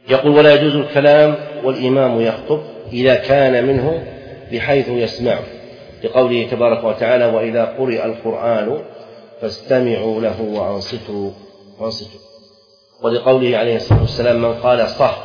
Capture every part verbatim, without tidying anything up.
يقول: ولا يجوز الكلام والإمام يخطب إذا كان منه بحيث يسمعه، لقوله تبارك وتعالى: وإذا قرئ القرآن فاستمعوا له وأنصتوا وأنصتوا، ولقوله عليه الصلاة والسلام: من قال صح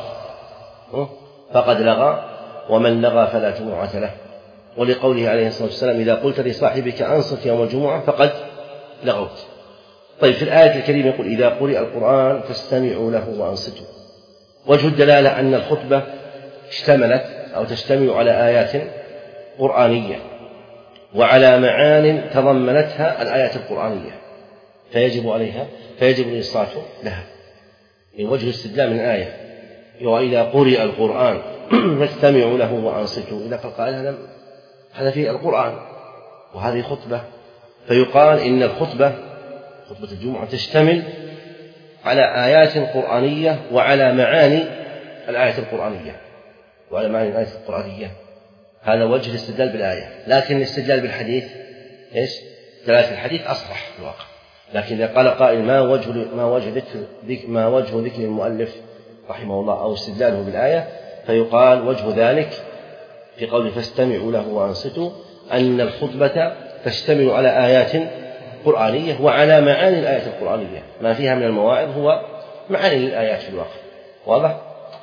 فقد لغى ومن لغى فلا جمعة له، ولقوله عليه الصلاة والسلام: إذا قلت لصاحبك أنصت يوم الجمعة فقد لغوت. طيب، في الآية الكريمة يقول: إذا قرئ القرآن فاستمعوا له وأنصتوا. وجه الدلالة أن الخطبة اشتملت أو تشتمل على آيات قرآنية وعلى معان تضمنتها الآيات القرآنية، فيجب عليها فيجب الإنصات لها من وجه الاستدلال من الآية: وإذا قرئ القرآن فاستمعوا له وأنصتوا. إذا قال هذا هذا في القرآن وهذه خطبة، فيقال إن الخطبة خطبة الجمعة تشتمل على آيات قرآنية وعلى معاني الآية القرآنية وعلى معاني الآية القرآنية. هذا وجه الاستدلال بالآية. لكن الاستدلال بالحديث إيش؟ دلالة الحديث أصرح في الواقع. لكن إذا قال قائل: ما وجه ما وجه ذكر ما وجه ذكر المؤلف رحمه الله أو استدلاله بالآية، فيقال وجه ذلك في قوله: فاستمعوا له وأنصتوا، أن الخطبة تشتمل على آيات قرآنية وعلى معاني الآية القرآنية، ما فيها من المواعظ هو معاني الآيات في الواقع، واضح؟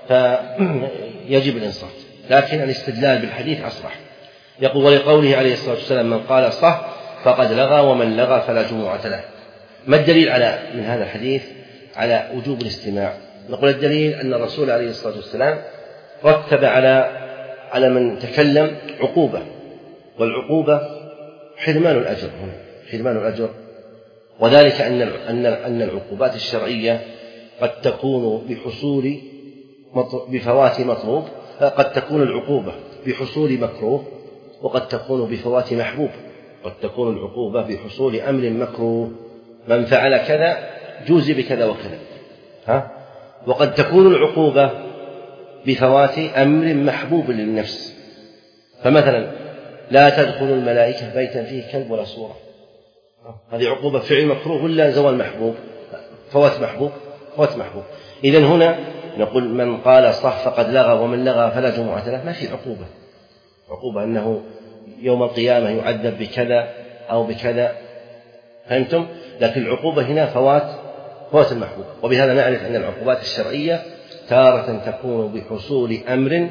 فيجب الإنصات. لكن الاستدلال بالحديث أصرح. يقول: ولقوله عليه الصلاة والسلام: من قال صح فقد لغى ومن لغى فلا جمعة له. ما الدليل على من هذا الحديث على وجوب الاستماع؟ نقول: الدليل أن الرسول عليه الصلاة والسلام رتب على على من تكلم عقوبة، والعقوبة حرمان الأجر هنا حرمان الأجر وذلك أن أن أن العقوبات الشرعية قد تكون بحصول بفوات مطلوب، قد تكون العقوبة بحصول مكروه، وقد تكون بفوات محبوب. قد تكون العقوبة بحصول أمر مكروه، من فعل كذا جوزي بكذا وكذا، ها؟ وقد تكون العقوبة بفوات أمر محبوب للنفس، فمثلا: لا تدخل الملائكة بيتا فيه كلب ولا صورة، هذه عقوبة فعل مكروه ولا زوال محبوب؟ فوات محبوب فوات محبوب. إذن هنا نقول: من قال صح فقد لغى ومن لغى فلا جمعة له. ما في عقوبة عقوبة أنه يوم القيامة يعذب بكذا أو بكذا، فهمتم؟ لكن العقوبة هنا فوات فوات المحبوب. وبهذا نعرف أن العقوبات الشرعية تارة تكون بحصول أمر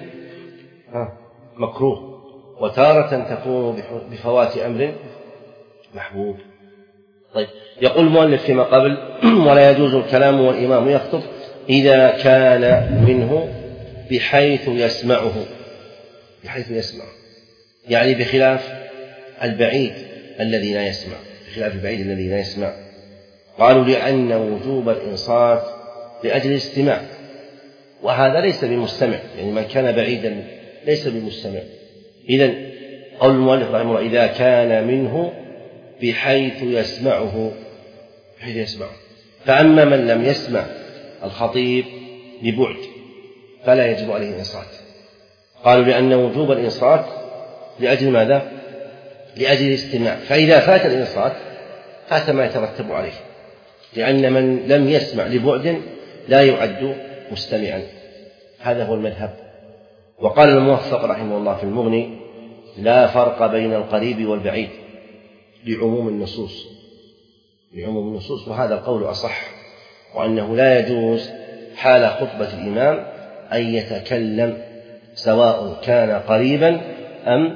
مكروه، وتارة تكون بفوات أمر محبوب. طيب، يقول المؤلف فيما قبل: ولا يجوز الكلام والإمام يخطب إذا كان منه بحيث يسمعه بحيث يسمع يعني بخلاف البعيد الذي لا يسمع بخلاف البعيد الذي لا يسمع. قالوا: لأن وجوب الإنصات لأجل الاستماع، وهذا ليس بمستمع، يعني من كان بعيدا ليس بمستمع. إذن قول المؤلف رحمه الله: إذا كان منه بحيث يسمعه بحيث يسمعه فأما من لم يسمع الخطيب لبعد فلا يجب عليه الإنصات. قالوا: لأن وجوب الإنصات لأجل ماذا؟ لأجل الاستماع، فإذا فات الإنصات فات ما يترتب عليه، لأن من لم يسمع لبعد لا يعد مستمعا. هذا هو المذهب. وقال الموفق رحمه الله في المغني: لا فرق بين القريب والبعيد لعموم النصوص لعموم النصوص وهذا القول أصح، وأنه لا يجوز حال خطبة الإمام أن يتكلم سواء كان قريبا أم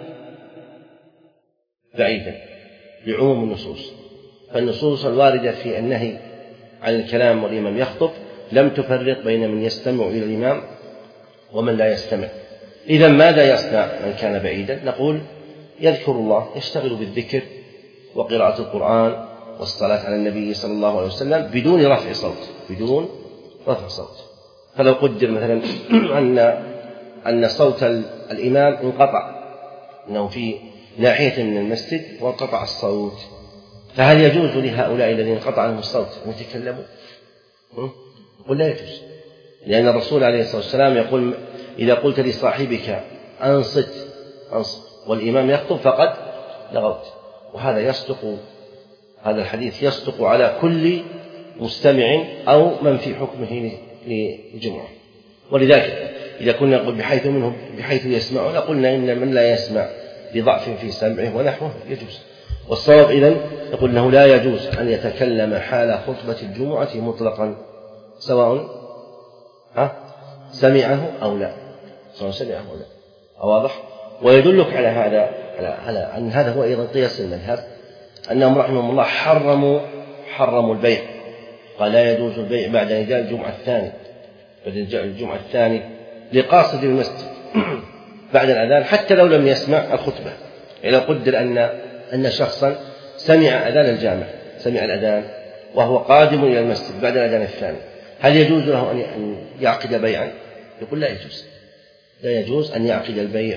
بعيدا لعموم النصوص. فالنصوص الواردة في النهي عن الكلام والإمام يخطب لم تفرق بين من يستمع إلى الإمام ومن لا يستمع. إذن ماذا يصنع من كان بعيدا؟ نقول: يذكر الله، يشتغل بالذكر وقراءة القرآن والصلاة على النبي صلى الله عليه وسلم بدون رفع صوت بدون رفع صوت. فلو قدر مثلا أن أن صوت الإمام انقطع، أنه في ناحية من المسجد وانقطع الصوت، فهل يجوز لهؤلاء الذين انقطع عنهم الصوت أن يتكلموا؟ قل لا يجوز، لأن الرسول عليه الصلاة والسلام يقول: إذا قلت لصاحبك أنصت أنصت والإمام يخطب فقد لغوت. وهذا يصدق هذا الحديث يصدق على كل مستمع أو من في حكمه للجمعة. ولذلك إذا كنا نقول بحيث منهم بحيث يسمع لقلنا إن من لا يسمع لضعف في سمعه ونحوه يجوز. والصواب إذن يقول أنه لا يجوز أن يتكلم حال خطبة الجمعة مطلقا سواء ها سمعه أو لا، سواء سمعه أو لا. واضح؟ ويدلك على هذا على على أن هذا هو أيضا قياس المذهب، أنهم رحمهم الله حرموا حرموا البيع، قال لا يجوز البيع بعد نداء الجمعة الثاني بعد نداء الجمعة الثاني لقاصد المسجد بعد الأذان حتى لو لم يسمع الخطبة. إذا قدر أن أن شخصا سمع أذان الجامع سمع الأذان وهو قادم إلى المسجد بعد الأذان الثاني، هل يجوز له أن يعقد بيعا؟ يقول لا يجوز، لا يجوز أن يعقد البيع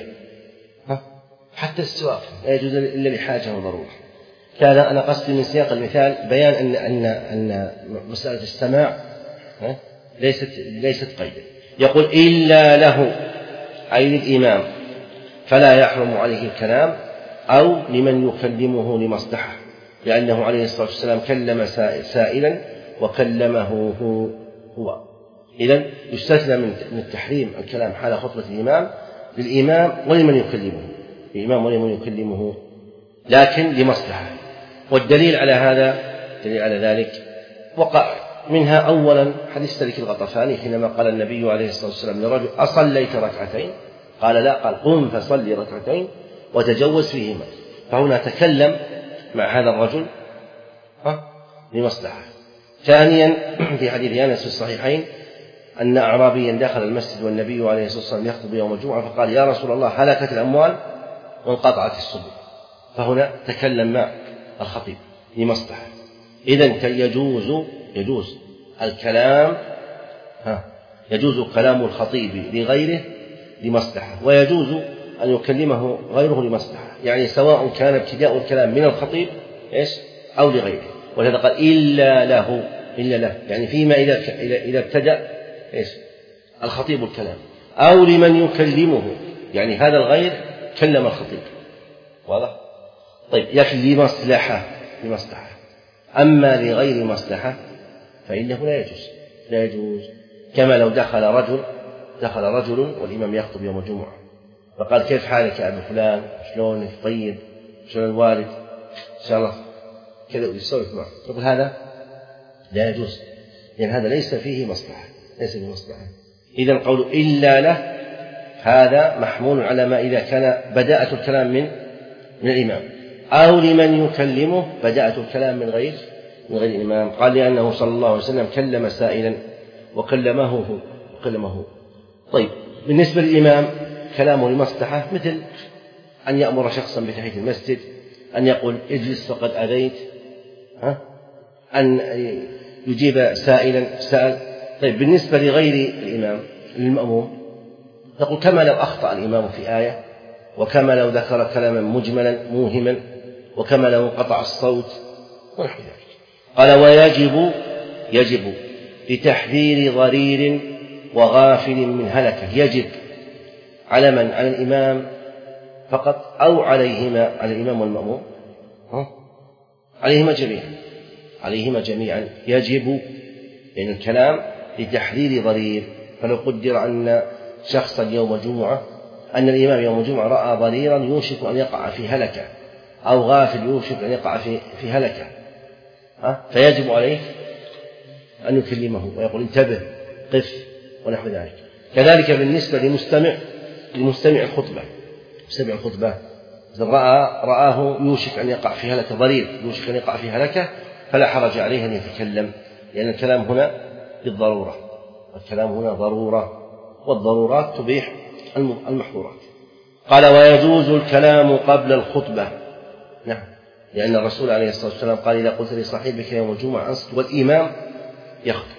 حتى السواق لا يجوز إلا لحاجة وضرورة. كان أنا قصدي من سياق المثال بيان أن أن أن مسألة السماع ليست ليست قيدا. يقول إلا له أي للإمام فلا يحرم عليه الكلام أو لمن يكلمه لمصلحة، لأنه عليه الصلاة والسلام كلم سائلا وكلمه هو, هو. إذن يستثنى من التحريم الكلام حال خطبة الإمام للإمام ولمن يكلمه الإمام ولمن يكلمه لكن لمصلحة. والدليل على هذا دليل على ذلك وقع منها أولا حديث سلك الغطفاني حينما قال النبي عليه الصلاة والسلام لرجل أصليت ركعتين؟ قال لا، قال قم فصلي ركعتين وتجوز فيهما. فهنا تكلم مع هذا الرجل لمصلحة. ثانيا في حديث أنس في الصحيحين أن أعرابيا دخل المسجد والنبي عليه الصلاة والسلام يخطب يوم الجمعة فقال يا رسول الله هلكت الأموال وانقطعت السبل، فهنا تكلم مع الخطيب لمصلحة. إذن يجوز يجوز الكلام ها يجوز كلام الخطيب لغيره لمصلحة، ويجوز أن يكلمه غيره لمصلحة، يعني سواء كان ابتداء الكلام من الخطيب إيش أو لغيره. ولهذا قال إلا له إلا له يعني فيما إذا إذا ابتدأ إيش الخطيب الكلام أو لمن يكلمه، يعني هذا الغير كلم الخطيب. واضح؟ طيب لكن لمصلحة لمصلحة أما لغير مصلحة فإنه لا يجوز لا يجوز كما لو دخل رجل دخل رجل والإمام يخطب يوم الجمعة فقال كيف حالك يا أبو فلان، شلونك، طيب، شلون الوالد، إن شاء الله كذا يسولف معه، يقول هذا لا يجوز لأن يعني هذا ليس فيه مصلحة ليس فيه مصلحة. إذن قول إلا له هذا محمول على ما إذا كان بداءة الكلام من من الإمام أو لمن يكلمه بداءة الكلام من غير من غير الإمام. قال لأنه صلى الله عليه وسلم كلم سائلا وكلمه هو وكلمه هو. طيب بالنسبة للإمام كلامه لمصلحة مثل أن يأمر شخصا بتحية المسجد، أن يقول اجلس فقد أذيت، ها؟ أن يجيب سائلا سأل. طيب بالنسبة لغير الإمام للمأموم نقول كما لو أخطأ الإمام في آية، وكما لو ذكر كلاما مجملا موهما، وكما لو انقطع الصوت ونحو ذلك. قال ويجب يجب لتحذير ضرير وغافل من هلكة، يجب على من؟ على الإمام فقط أو عليهما على الإمام والمأموم؟ ها؟ عليهما جميعا عليهما جميعا يجب يعني الكلام لتحذير ضرير. فلو قدر أن شخصا يوم الجمعة أن الإمام يوم الجمعة رأى ضريرا يوشك أن يقع في هلكة أو غافل يوشك أن يقع في في هلكة، ها؟ فيجب عليه أن يكلمه ويقول انتبه قف ونحو ذلك. كذلك بالنسبة لمستمع لمستمع الخطبة مستمع الخطبة رأى رآه يوشك أن يقع في هلكة ضرير يوشك أن يقع في هلكة فلا حرج عليه أن يتكلم، لأن الكلام هنا بالضرورة الكلام هنا ضرورة والضرورات تبيح المحظورات. قال ويجوز الكلام قبل الخطبة، نعم، لأن الرسول عليه الصلاة والسلام قال إذا قلت لصاحبك يوم الجمعة أنصت والإمام يخطب،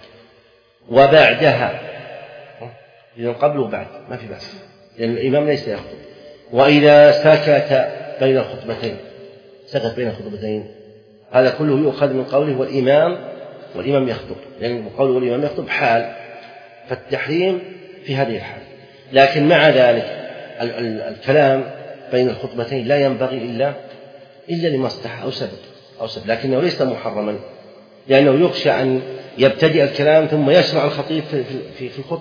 وبعدها إذا قبل وبعد ما في بأس لأن الإمام ليس يخطب. وإذا سكت بين الخطبتين سكت بين الخطبتين هذا كله يؤخذ من قوله والإمام والإمام يخطب، لأن يعني قوله والإمام يخطب حال، فالتحريم في هذه الحال. لكن مع ذلك الكلام بين الخطبتين لا ينبغي إلا إلا لمصلحة أو سبب أو سبب، لكنه ليس محرما، لأنه يخشى أن يبتدئ الكلام ثم يشرع الخطيب في في الخطبة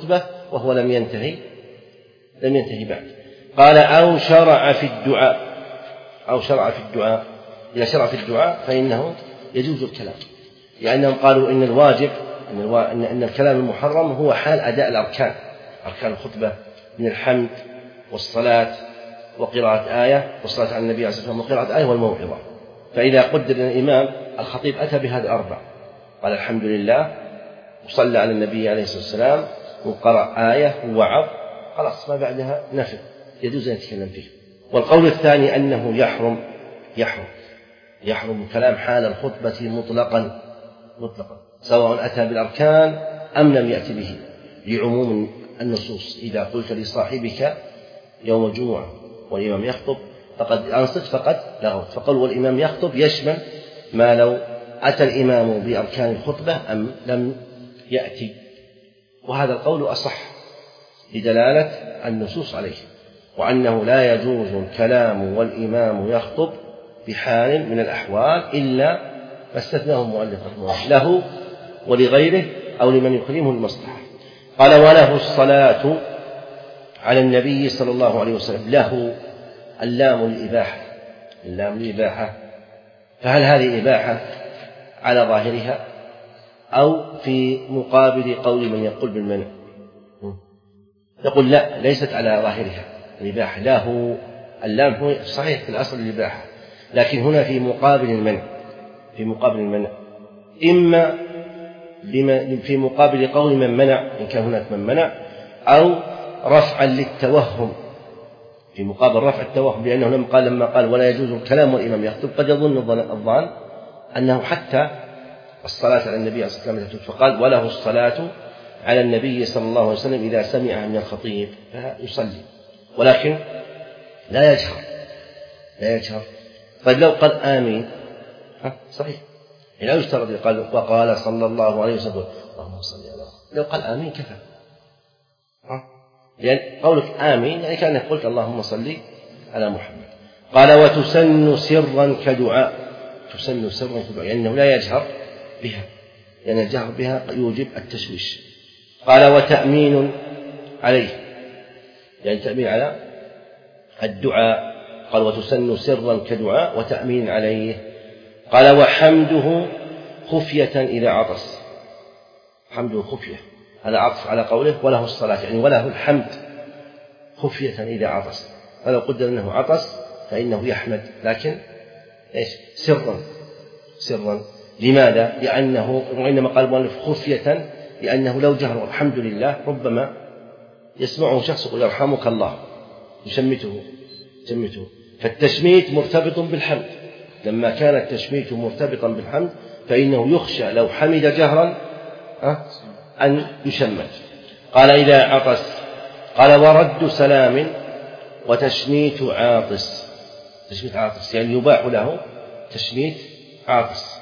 وهو لم ينتهي لم ينتهي بعد. قال أو شرع في الدعاء أو شرع في الدعاء إذا شرع في الدعاء فإنه يجوز الكلام، لأنهم قالوا إن الواجب إن, الو... إن... إن الكلام المحرم هو حال أداء الأركان أركان الخطبة من الحمد والصلاة وقراءة آية والصلاة على النبي عليه الصلاة والسلام وقراءة آية والموعظة. فإذا قدر الإمام الخطيب أتى بهذه الأربع، قال الحمد لله وصلى على النبي عليه الصلاة والسلام وقرأ آية ووعظ، خلاص ما بعدها نفل يجوز أن يتكلم فيه. والقول الثاني أنه يحرم يحرم يحرم الكلام حال الخطبة مطلقا مطلقا سواء أتى بالأركان أم لم يأتي به، لعموم النصوص. إذا قلت لصاحبك يوم الجمعة والإمام يخطب فقد أنصت فقد لغوت، فقل والإمام يخطب يشمل ما لو أتى الإمام بأركان الخطبة أم لم يأتي، وهذا القول أصح لدلالة النصوص عليه، وأنه لا يجوز الكلام والإمام يخطب بحال من الأحوال إلا ما استثناه المؤلف رحمه الله له ولغيره أو لمن يكرمه المصلحة. قال وله الصلاة على النبي صلى الله عليه وسلم. له اللام الإباحة اللام الإباحة فهل هذه إباحة على ظاهرها أو في مقابل قول من يقول بالمنع؟ يقول لا، ليست على ظاهرها الإباحة. له اللام هو صحيح في الأصل الإباحة، لكن هنا في مقابل المنع في مقابل المنع إما في مقابل قول من منع إن كان هناك من منع، أو رفعا للتوهم في مقابل رفع التوهم، لأنه لما قال لما قال ولا يجوز الكلام والإمام يخطب قد يظن الظان أنه حتى الصلاة على النبي صلى الله عليه وسلم، فقال وله الصلاة على النبي صلى الله عليه وسلم إذا سمع من الخطيب فيصلي، ولكن لا يجهر لا يجهر طيب لو قال آمين ها صحيح، لا يشترط قال وقال صلى الله عليه وسلم اللهم صل على محمد، لو قال آمين كفى، لأن يعني قولك آمين يعني كأنك قلت اللهم صل على محمد. قال وتسن سرا كدعاء تسن سرا كدعاء يعني أنه لا يجهر بها، لأن يعني الجهر بها يوجب التشويش. قال وتأمين عليه يعني تأمين على الدعاء، قال وتسن سرا كدعاء وتأمين عليه. قال وحمده خفية إذا عطس، حمده خفية هذا عطف على قوله وله الصلاة يعني وله الحمد خفية إذا عطس، فلو قدر أنه عطس فإنه يحمد، لكن إيش سرا سرا لماذا؟ لأنه وإنما قال المؤلف خفية لأنه لو جهر الحمد لله ربما يسمعه شخص يقول يرحمك الله يشمته يشمته فالتشميت مرتبط بالحمد، لما كان التشميت مرتبطا بالحمد فإنه يخشى لو حمد جهرا أن يشمت. قال إذا عطس. قال ورد سلام وتشميت عاطس، تشميت عاطس يعني يباح له تشميت عاطس،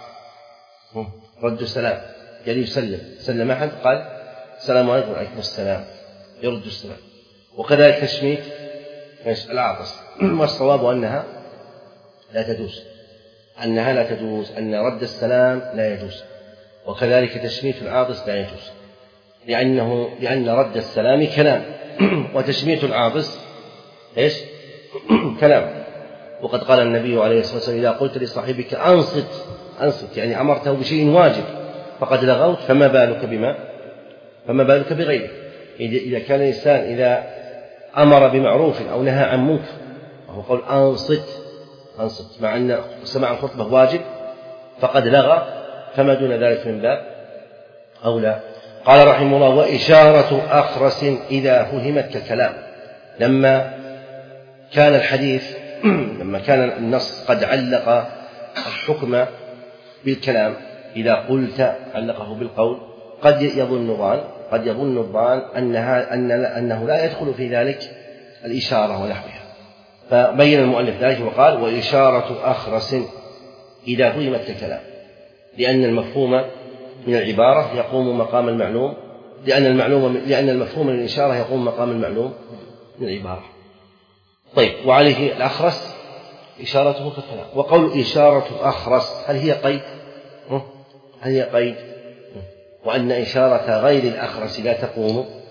رد سلام يعني يسلم سلم أحد قال السلام عليكم وعليكم السلام يرد السلام، وكذلك تشميت العاطس والصواب أنها لا تجوز أنها لا تجوز أن رد السلام لا يجوز، وكذلك تشميت العاطس لا يجوز، لأنه لأن رد السلام كلام وتشميت العاطس إيش كلام. وقد قال النبي عليه الصلاة والسلام إذا قلت لصاحبك أنصت أنصت يعني أمرته بشيء واجب فقد لغوت، فما بالك بما فما بالك بغيره. إذا كان الإنسان إذا أمر بمعروف أو نهى عن منكر وهو قول أنصت أنصت مع أن سماع الخطبة واجب فقد لغى، فما دون ذلك من باب أولى. قال رحمه الله وإشارة أخرس إذا فهمت كالكلام، لما كان الحديث لما كان النص قد علق الحكم بالكلام، إذا قلت علقه بالقول، قد يظن الظان قد يظن الظان أنها أن أنه لا يدخل في ذلك الإشارة ونحوها، فبين المؤلف ذلك وقال وإشارة أخرس إذا فهمت كالكلام، لأن المفهوم من العبارة يقوم مقام المعلوم، لأن المعلوم لأن المفهوم من الإشارة يقوم مقام المعلوم من العبارة. طيب وعليه الأخرس إشارته كالكلام. وقول إشارة أخرس هل هي قيد؟ هل هي قيد؟ وأن إشارة غير الأخرس لا تقوم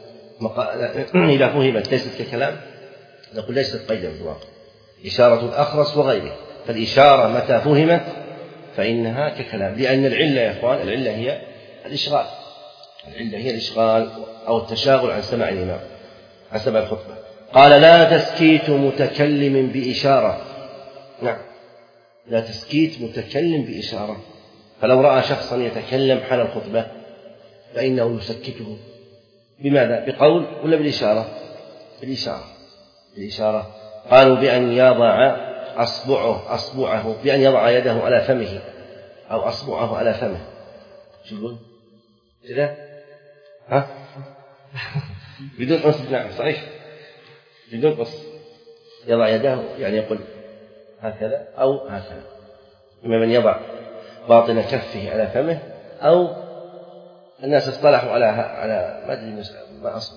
إذا فهمت ليست ككلام نقول ليست قيدا في الواقع، إشارة الأخرس وغيره. فالإشارة متى فهمت فإنها ككلام، لأن العلة يا إخوان العلة هي الإشغال، العلة هي الإشغال أو التشاغل عن سماع الإمام عن سماع الخطبة. قال لا تسكيت متكلم بإشارة. نعم، لا تسكيت متكلم بإشارة. فلو رأى شخصا يتكلم حال الخطبة فإنه يسكته بماذا؟ بقول ولا بالإشارة؟ بالإشارة بالإشارة. قالوا بأن يضع أصبعه أصبعه بأن يضع يده على فمه أو أصبعه على فمه. شو يقول؟ كذا؟ ها؟ بدون قص. نعم صحيح، بدون قص. يضع يده يعني يقول هكذا أو هكذا، إما من يضع باطن كفه على فمه أو الناس اصطلحوا على على ما أدري ما أصبع.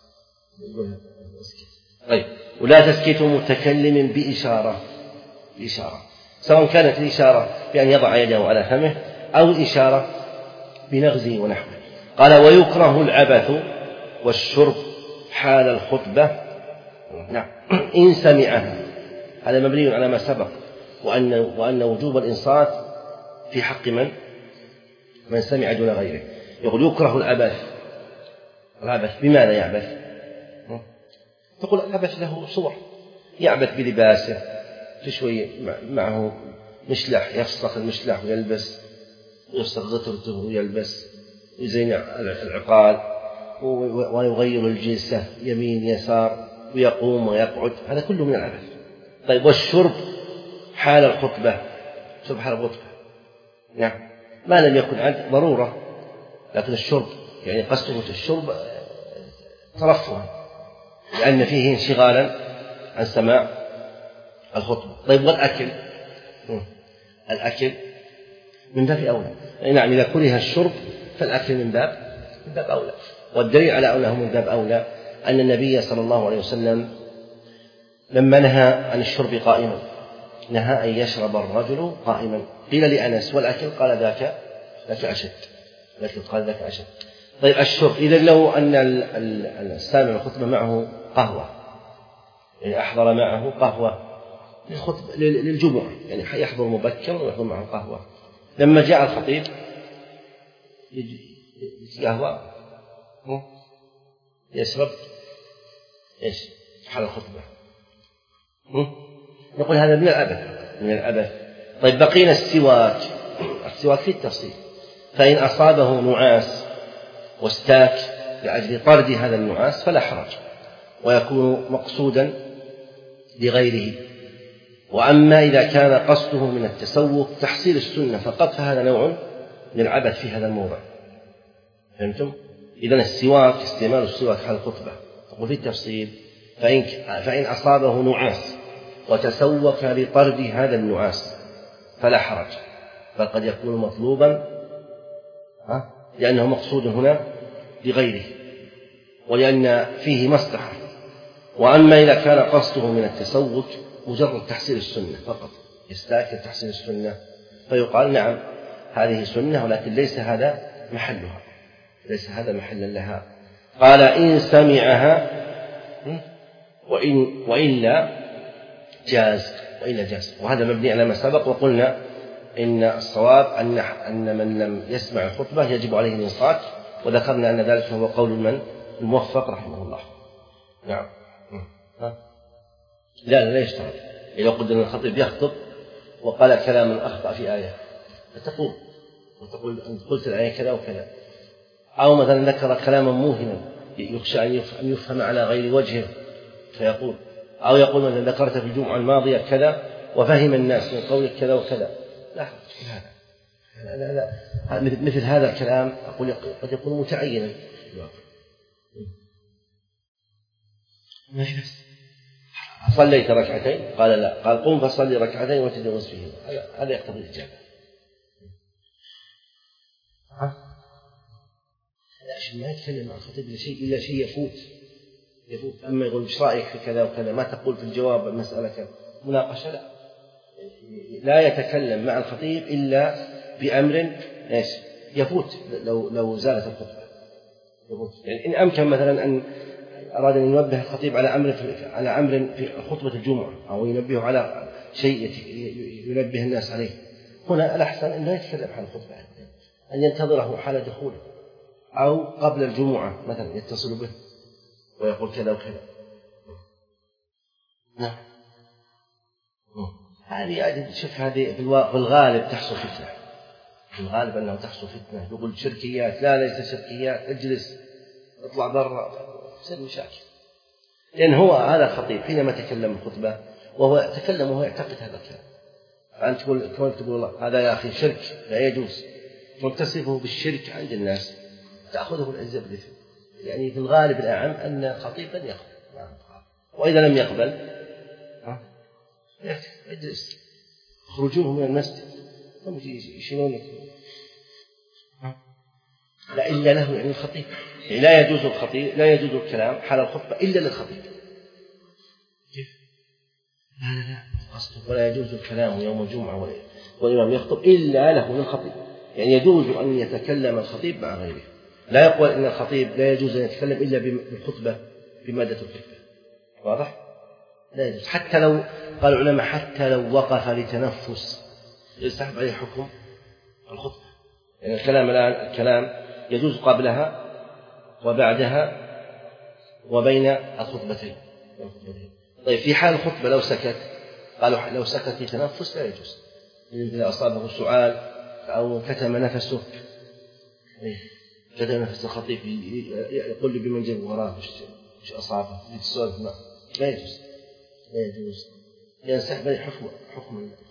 طيب، ولا تسكت متكلم بإشارة، بإشارة سواء كانت الإشارة بأن يضع يده على فمه أو الإشارة بنغزه ونحوه. قال ويكره العبث والشرب حال الخطبة. نعم، إن سمعها. هذا مبني على ما سبق، وأن وأن وجوب الإنصات في حق من من سمع دون غيره. يقول يكره العبث. العبث بماذا يعبث؟ تقول العبث له صور، يعبث بلباسه، شوي معه مشلح يفسخ المشلح ويلبس، يفسخ غترته ويلبس، يزين العقال ويغير الجلسة يمين يسار ويقوم ويقعد، هذا كله من العبث. طيب والشرب حال الخطبة، شرب حال الخطبة نعم ما لم يكن عند ضرورة، لكن الشرب يعني قصده الشرب ترفها لأن فيه انشغالا عن سماع الخطبة. طيب والأكل؟ الأكل من باب أولى. نعم، إذا كره الشرب فالأكل من باب من باب أولى. والدليل على أنه من باب أولى أن النبي صلى الله عليه وسلم لما نهى عن الشرب قائما نهى أن يشرب الرجل قائما. قيل لأنس والأكل؟ قال ذاك ذاك أشد، لكن قال ذاك أشد. طيب الشرب، إذا لو أن السامع الخطبة معه قهوة، يعني أحضر معه قهوة للجمعة، يعني يحضر مبكر ويحضر معه قهوة، لما جاء الخطيب قهوة يشرب إيش حال الخطبة، نقول هذا من العبث من العبث. طيب بقينا السواك. السواك في التفصيل، فإن أصابه نعاس واستاك لأجل طرد هذا النعاس فلا حرج، ويكون مقصودا لغيره. وأما إذا كان قصده من التسوق تحصيل السنة فقط فهذا نوع من العبث في هذا الموضع. فهمتم؟ إذن السواك استعمال السواك على الخطبة تقول في التفصيل فإن, فإن أصابه نعاس وتسوك لطرد هذا النعاس فلا حرج، فقد يكون مطلوبا لأنه مقصود هنا لغيره ولأن فيه مصلحة. وأما إذا كان قصده من التسوك مجرد تحصيل السنة فقط، يستأكد تحصيل السنة، فيقال نعم هذه سنة ولكن ليس هذا محلها، ليس هذا محلا لها. قال إن سمعها وإن وإلا جاز وإلا جاز. وهذا مبني على ما سبق، وقلنا إن الصواب أن أن من لم يسمع الخطبة يجب عليه الإنصات، وذكرنا أن ذلك هو قول من الموفق رحمه الله. نعم. ها؟ لا لا يشترط. إذا قلت أن الخطيب يخطب وقال كلاما أخطأ في آية فتقول وتقول أن قلت الآية كذا وكذا، أو مثلا ذكر كلاما موهما يخشى أن يفهم على غير وجهه فيقول، أو يقول مثلا ذكرت في الجمعة الماضية كذا وفهم الناس من قولك كذا وكذا، لا لا لا, لا. مثل هذا الكلام أقول قد يكون متعينا. صليت ركعتين؟ قال لا. قال قم فصلي ركعتين وتجوز فيهما، هذا يقتضي الإجابة. عشان ما يتكلم عن الخطيب إلا شيء إلا شيء يفوت يفوت أما يقول إيش رأيك في كذا وكذا، ما تقول في الجواب المسألة كذا، مناقشة لا لا يتكلم مع الخطيب إلا بأمر إيش يفوت لو لو زالت الخطبة يفوت. يعني إن أمكن مثلا أن أراد أن ينبه الخطيب على أمر في على أمر في خطبة الجمعة أو ينبه على شيء ينبه الناس عليه، هنا الأحسن أن لا يتكلم عن الخطبة، أن ينتظره حال دخوله أو قبل الجمعة مثلا يتصل به ويقول كذا وكذا. نعم. هذه شوف هذه في الغالب تحصل فتنة، في الغالب أنه تحصل فتنة، يقول شركيات، لا ليس شركيات، اجلس اطلع برا، تصير مشاكل. لأن هو هذا الخطيب حينما تكلم الخطبة وهو تكلم وهو يعتقد هذا الكلام، فأنت تقول كون تقول الله هذا يا أخي شرك لا يجوز، وتصفه بالشرك عند الناس تأخذه العزة بالإثم. يعني في الغالب الأعم أن الخطيب لن يقبل، وإذا لم يقبل اجلس، خرجوه من المسجد، هم يشيلونك. لا إلا له يعني الخطيب، يعني لا يجوز الخطيب لا يجوز الكلام حال الخطبة إلا للخطيب. كيف؟ لا لا لا قصده ولا يجوز الكلام يوم الجمعة والإمام يخطب إلا له للخطيب، يعني يجوز أن يتكلم الخطيب مع غيره، لا يقول إن الخطيب لا يجوز أن يتكلم إلا بالخطبة بمادة الخطبة. واضح؟ لا يجوز، حتى لو قال العلماء حتى لو وقف لتنفس يستحب عليه حكم الخطبة، يعني الكلام الآن الكلام يجوز قبلها وبعدها وبين الخطبتين. طيب في حال الخطبة لو سكت، قالوا لو سكت في تنفس لا يجوز، إذا أصابه سؤال أو كتم نفسه، كتم نفس الخطيب يقول لي بمن جاب وراه وش أصابه السؤال، لا يجوز لا يجوز، ينسحب عليه حكم حكم